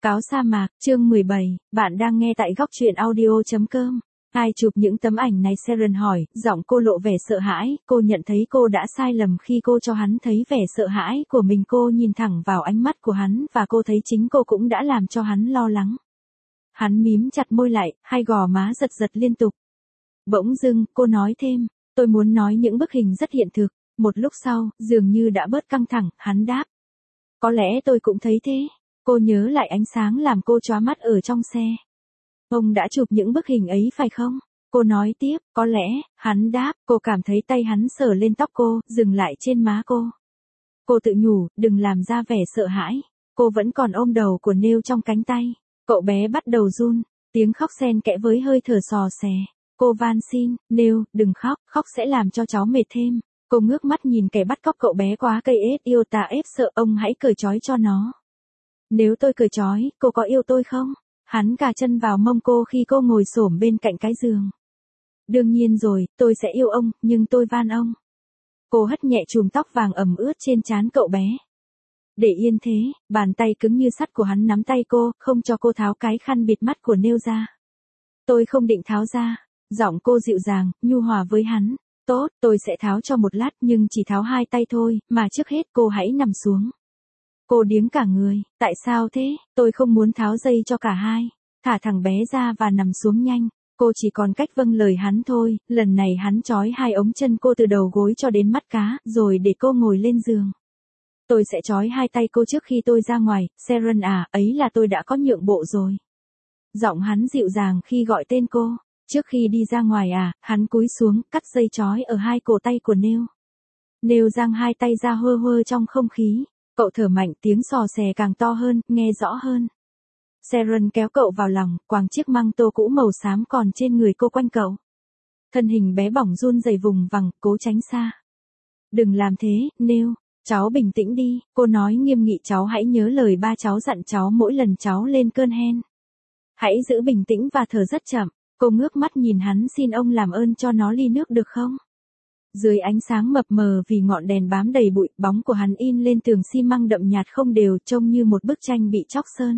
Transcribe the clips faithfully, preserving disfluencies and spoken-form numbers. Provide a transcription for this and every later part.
Cáo sa mạc, chương mười bảy, bạn đang nghe tại góc truyện audio chấm com. Ai chụp những tấm ảnh này? Sharon hỏi, giọng cô lộ vẻ sợ hãi, cô nhận thấy cô đã sai lầm khi cô cho hắn thấy vẻ sợ hãi của mình. Cô nhìn thẳng vào ánh mắt của hắn và cô thấy chính cô cũng đã làm cho hắn lo lắng. Hắn mím chặt môi lại, hai gò má giật giật liên tục. Bỗng dưng, cô nói thêm, tôi muốn nói những bức hình rất hiện thực. Một lúc sau, dường như đã bớt căng thẳng, hắn đáp. Có lẽ tôi cũng thấy thế. Cô nhớ lại ánh sáng làm cô chóa mắt ở trong xe. Ông đã chụp những bức hình ấy phải không? Cô nói tiếp, có lẽ, hắn đáp, cô cảm thấy tay hắn sờ lên tóc cô, dừng lại trên má cô. Cô tự nhủ, đừng làm ra vẻ sợ hãi. Cô vẫn còn ôm đầu của Neil trong cánh tay. Cậu bé bắt đầu run, tiếng khóc xen kẽ với hơi thở sò sè. Cô van xin, Neil, đừng khóc, khóc sẽ làm cho cháu mệt thêm. Cô ngước mắt nhìn kẻ bắt cóc cậu bé quá cây ết yêu tà ép sợ, ông hãy cởi trói cho nó. Nếu tôi cởi trói, cô có yêu tôi không? Hắn cà chân vào mông cô khi cô ngồi xổm bên cạnh cái giường. Đương nhiên rồi, tôi sẽ yêu ông, nhưng tôi van ông. Cô hất nhẹ chùm tóc vàng ẩm ướt trên trán cậu bé. Để yên thế, bàn tay cứng như sắt của hắn nắm tay cô, không cho cô tháo cái khăn bịt mắt của Neil ra. Tôi không định tháo ra. Giọng cô dịu dàng, nhu hòa với hắn. Tốt, tôi sẽ tháo cho một lát, nhưng chỉ tháo hai tay thôi, mà trước hết cô hãy nằm xuống. Cô điếng cả người, tại sao thế? Tôi không muốn tháo dây cho cả hai. Thả thằng bé ra và nằm xuống nhanh. Cô chỉ còn cách vâng lời hắn thôi. Lần này hắn trói hai ống chân cô từ đầu gối cho đến mắt cá, rồi để cô ngồi lên giường. Tôi sẽ trói hai tay cô trước khi tôi ra ngoài. Sharon à, ấy là tôi đã có nhượng bộ rồi. Giọng hắn dịu dàng khi gọi tên cô. Trước khi đi ra ngoài à, hắn cúi xuống, cắt dây trói ở hai cổ tay của Neil. Neil giang hai tay ra hơ hơ trong không khí. Cậu thở mạnh, tiếng sò sè càng to hơn, nghe rõ hơn. Sharon kéo cậu vào lòng, quàng chiếc măng tô cũ màu xám còn trên người cô quanh cậu. Thân hình bé bỏng run rẩy vùng vằng, cố tránh xa. Đừng làm thế, Neil. Cháu bình tĩnh đi, cô nói nghiêm nghị, cháu hãy nhớ lời ba cháu dặn cháu mỗi lần cháu lên cơn hen. Hãy giữ bình tĩnh và thở rất chậm. Cô ngước mắt nhìn hắn, xin ông làm ơn cho nó ly nước được không? Dưới ánh sáng mập mờ vì ngọn đèn bám đầy bụi, bóng của hắn in lên tường xi măng đậm nhạt không đều, trông như một bức tranh bị chóc sơn.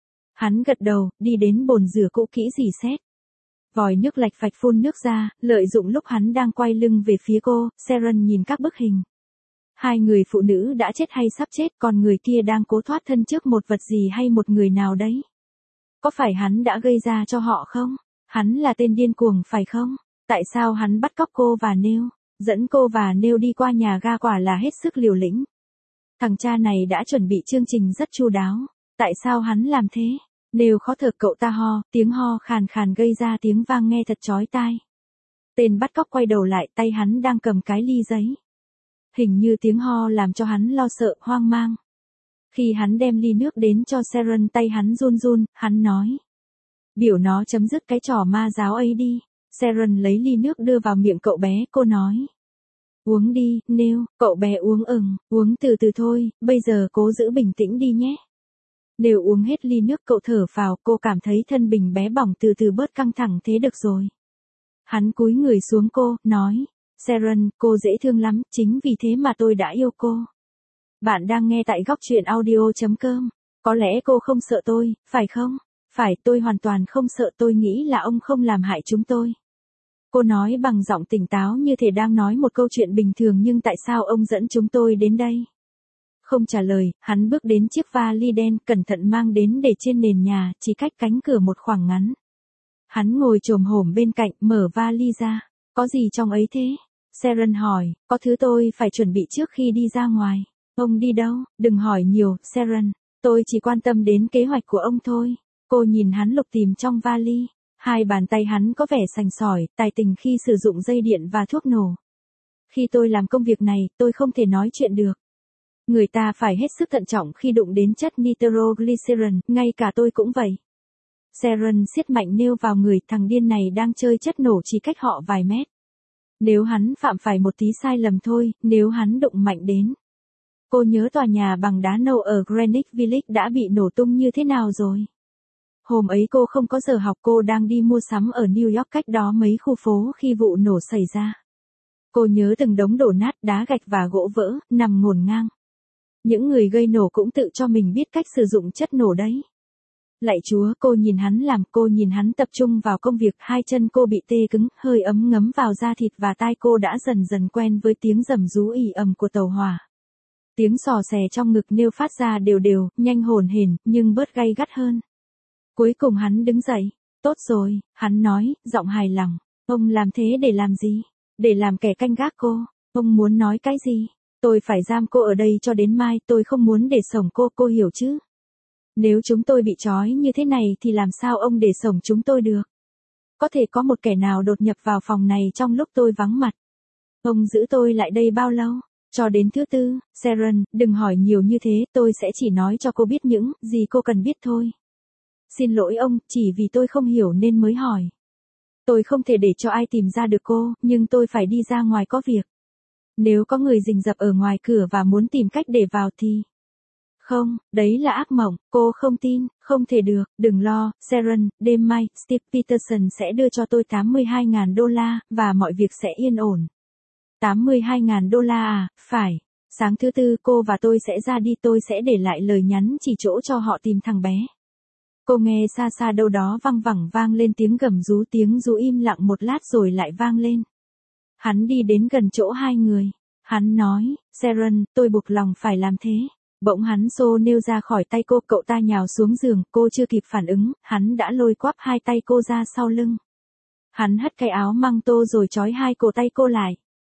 Hắn gật đầu, đi đến bồn rửa cũ kỹ rỉ sét. Vòi nước lạch phạch phun nước ra, lợi dụng lúc hắn đang quay lưng về phía cô. Sharon nhìn các bức hình. Hai người phụ nữ đã chết hay sắp chết, còn người kia đang cố thoát thân trước một vật gì hay một người nào đấy. Có phải hắn đã gây ra cho họ không? Hắn là tên điên cuồng phải không? Tại sao hắn bắt cóc cô và Neil? Dẫn cô và Neil đi qua nhà ga, quả là hết sức liều lĩnh. Thằng cha này đã chuẩn bị chương trình rất chu đáo. Tại sao hắn làm thế? Neil khó thở, cậu ta ho, tiếng ho khàn khàn gây ra tiếng vang nghe thật chói tai. Tên bắt cóc quay đầu lại, tay hắn đang cầm cái ly giấy. Hình như tiếng ho làm cho hắn lo sợ, hoang mang. Khi hắn đem ly nước đến cho Sharon, tay hắn run run, hắn nói. Biểu nó chấm dứt cái trò ma giáo ấy đi. Sharon lấy ly nước đưa vào miệng cậu bé, cô nói. Uống đi, Neil. Cậu bé uống ừng, uống từ từ thôi, bây giờ cố giữ bình tĩnh đi nhé. Neil uống hết ly nước, cậu thở phào, cô cảm thấy thân mình bé bỏng từ từ bớt căng thẳng, thế được rồi. Hắn cúi người xuống cô, nói. Sharon, cô dễ thương lắm, chính vì thế mà tôi đã yêu cô. Bạn đang nghe tại góc truyện audio chấm com. Có lẽ cô không sợ tôi, phải không? Phải, tôi hoàn toàn không sợ, tôi nghĩ là ông không làm hại chúng tôi. Cô nói bằng giọng tỉnh táo như thể đang nói một câu chuyện bình thường, nhưng tại sao ông dẫn chúng tôi đến đây? Không trả lời, hắn bước đến chiếc vali đen, cẩn thận mang đến để trên nền nhà, chỉ cách cánh cửa một khoảng ngắn. Hắn ngồi chồm hổm bên cạnh, mở vali ra. Có gì trong ấy thế? Sharon hỏi, có thứ tôi phải chuẩn bị trước khi đi ra ngoài. Ông đi đâu? Đừng hỏi nhiều, Sharon. Tôi chỉ quan tâm đến kế hoạch của ông thôi. Cô nhìn hắn lục tìm trong vali. Hai bàn tay hắn có vẻ sành sỏi, tài tình khi sử dụng dây điện và thuốc nổ. Khi tôi làm công việc này, tôi không thể nói chuyện được. Người ta phải hết sức thận trọng khi đụng đến chất nitroglycerin, ngay cả tôi cũng vậy. Sharon siết mạnh Neil vào người, thằng điên này đang chơi chất nổ chỉ cách họ vài mét. Nếu hắn phạm phải một tí sai lầm thôi, nếu hắn đụng mạnh đến. Cô nhớ tòa nhà bằng đá nâu ở Greenwich Village đã bị nổ tung như thế nào rồi. Hôm ấy cô không có giờ học, cô đang đi mua sắm ở New York, cách đó mấy khu phố khi vụ nổ xảy ra. Cô nhớ từng đống đổ nát, đá gạch và gỗ vỡ, nằm ngổn ngang. Những người gây nổ cũng tự cho mình biết cách sử dụng chất nổ đấy. Lạy Chúa, cô nhìn hắn làm, cô nhìn hắn tập trung vào công việc, hai chân cô bị tê cứng, hơi ấm ngấm vào da thịt và tai cô đã dần dần quen với tiếng rầm rú ì ầm của tàu hỏa. Tiếng sò xè trong ngực Neil phát ra đều đều, nhanh hổn hển, nhưng bớt gay gắt hơn. Cuối cùng hắn đứng dậy. Tốt rồi, hắn nói, giọng hài lòng. Ông làm thế để làm gì? Để làm kẻ canh gác cô. Ông muốn nói cái gì? Tôi phải giam cô ở đây cho đến mai, tôi không muốn để sống cô, cô hiểu chứ? Nếu chúng tôi bị trói như thế này thì làm sao ông để sống chúng tôi được? Có thể có một kẻ nào đột nhập vào phòng này trong lúc tôi vắng mặt. Ông giữ tôi lại đây bao lâu? Cho đến thứ tư. Sharon, đừng hỏi nhiều như thế, tôi sẽ chỉ nói cho cô biết những gì cô cần biết thôi. Xin lỗi ông, chỉ vì tôi không hiểu nên mới hỏi. Tôi không thể để cho ai tìm ra được cô, nhưng tôi phải đi ra ngoài có việc. Nếu có người rình rập ở ngoài cửa và muốn tìm cách để vào thì... Không, đấy là ác mộng, cô không tin, không thể được, đừng lo, Sharon, đêm mai, Steve Peterson sẽ đưa cho tôi tám mươi hai nghìn đô la, và mọi việc sẽ yên ổn. tám mươi hai nghìn đô la à, phải. Sáng thứ tư cô và tôi sẽ ra đi, tôi sẽ để lại lời nhắn chỉ chỗ cho họ tìm thằng bé. Cô nghe xa xa đâu đó văng vẳng vang lên tiếng gầm rú, tiếng rú im lặng một lát rồi lại vang lên. Hắn đi đến gần chỗ hai người. Hắn nói, Sharon, tôi buộc lòng phải làm thế. Bỗng hắn xô Neil ra khỏi tay cô, cậu ta nhào xuống giường, cô chưa kịp phản ứng, hắn đã lôi quắp hai tay cô ra sau lưng. Hắn hất cái áo măng tô rồi trói hai cổ tay cô lại.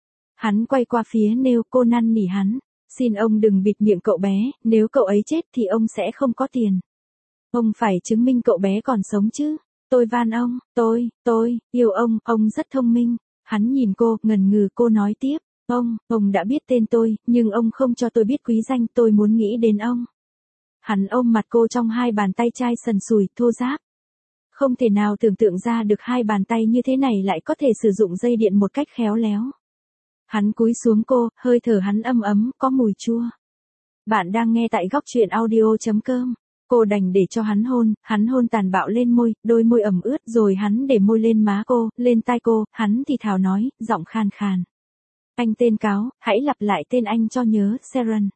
Hắn quay qua phía Neil, cô năn nỉ hắn. Xin ông đừng bịt miệng cậu bé, nếu cậu ấy chết thì ông sẽ không có tiền. Ông phải chứng minh cậu bé còn sống chứ. Tôi van ông, tôi, tôi, yêu ông, ông rất thông minh. Hắn nhìn cô, ngần ngừ, cô nói tiếp. Ông, ông đã biết tên tôi, nhưng ông không cho tôi biết quý danh, tôi muốn nghĩ đến ông. Hắn ôm mặt cô trong hai bàn tay chai sần sùi, thô ráp. Không thể nào tưởng tượng ra được hai bàn tay như thế này lại có thể sử dụng dây điện một cách khéo léo. Hắn cúi xuống cô, hơi thở hắn ấm ấm, có mùi chua. Bạn đang nghe tại góc truyện audio chấm com. Cô đành để cho hắn hôn, hắn hôn tàn bạo lên môi, đôi môi ẩm ướt, rồi hắn để môi lên má cô, lên tai cô, hắn thì thào nói, giọng khan khàn. Anh tên Cáo, hãy lặp lại tên anh cho nhớ, Sharon.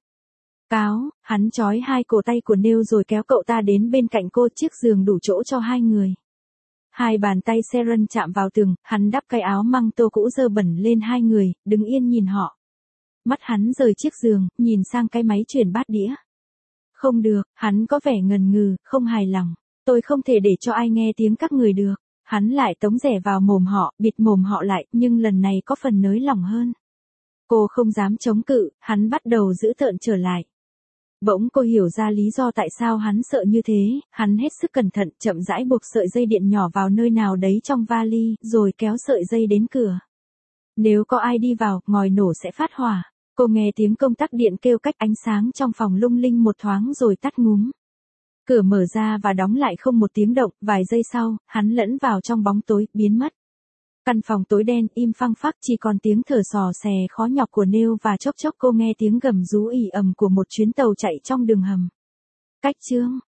Cáo, hắn trói hai cổ tay của Neil rồi kéo cậu ta đến bên cạnh cô, chiếc giường đủ chỗ cho hai người. Hai bàn tay Sharon chạm vào tường, hắn đắp cái áo măng tô cũ dơ bẩn lên hai người, đứng yên nhìn họ. Mắt hắn rời chiếc giường, nhìn sang cái máy chuyển bát đĩa. Không được, hắn có vẻ ngần ngừ, không hài lòng. Tôi không thể để cho ai nghe tiếng các người được. Hắn lại tống rẻ vào mồm họ, bịt mồm họ lại, nhưng lần này có phần nới lỏng hơn. Cô không dám chống cự, hắn bắt đầu giữ tợn trở lại. Bỗng cô hiểu ra lý do tại sao hắn sợ như thế, hắn hết sức cẩn thận, chậm rãi buộc sợi dây điện nhỏ vào nơi nào đấy trong vali, rồi kéo sợi dây đến cửa. Nếu có ai đi vào, ngòi nổ sẽ phát hỏa. Cô nghe tiếng công tắc điện kêu cách, ánh sáng trong phòng lung linh một thoáng rồi tắt ngúm. Cửa mở ra và đóng lại không một tiếng động, vài giây sau, hắn lẫn vào trong bóng tối, biến mất. Căn phòng tối đen, im phăng phắc, chỉ còn tiếng thở sò xè khó nhọc của Neil và chốc chốc cô nghe tiếng gầm rú ỉ ầm của một chuyến tàu chạy trong đường hầm. Cách chương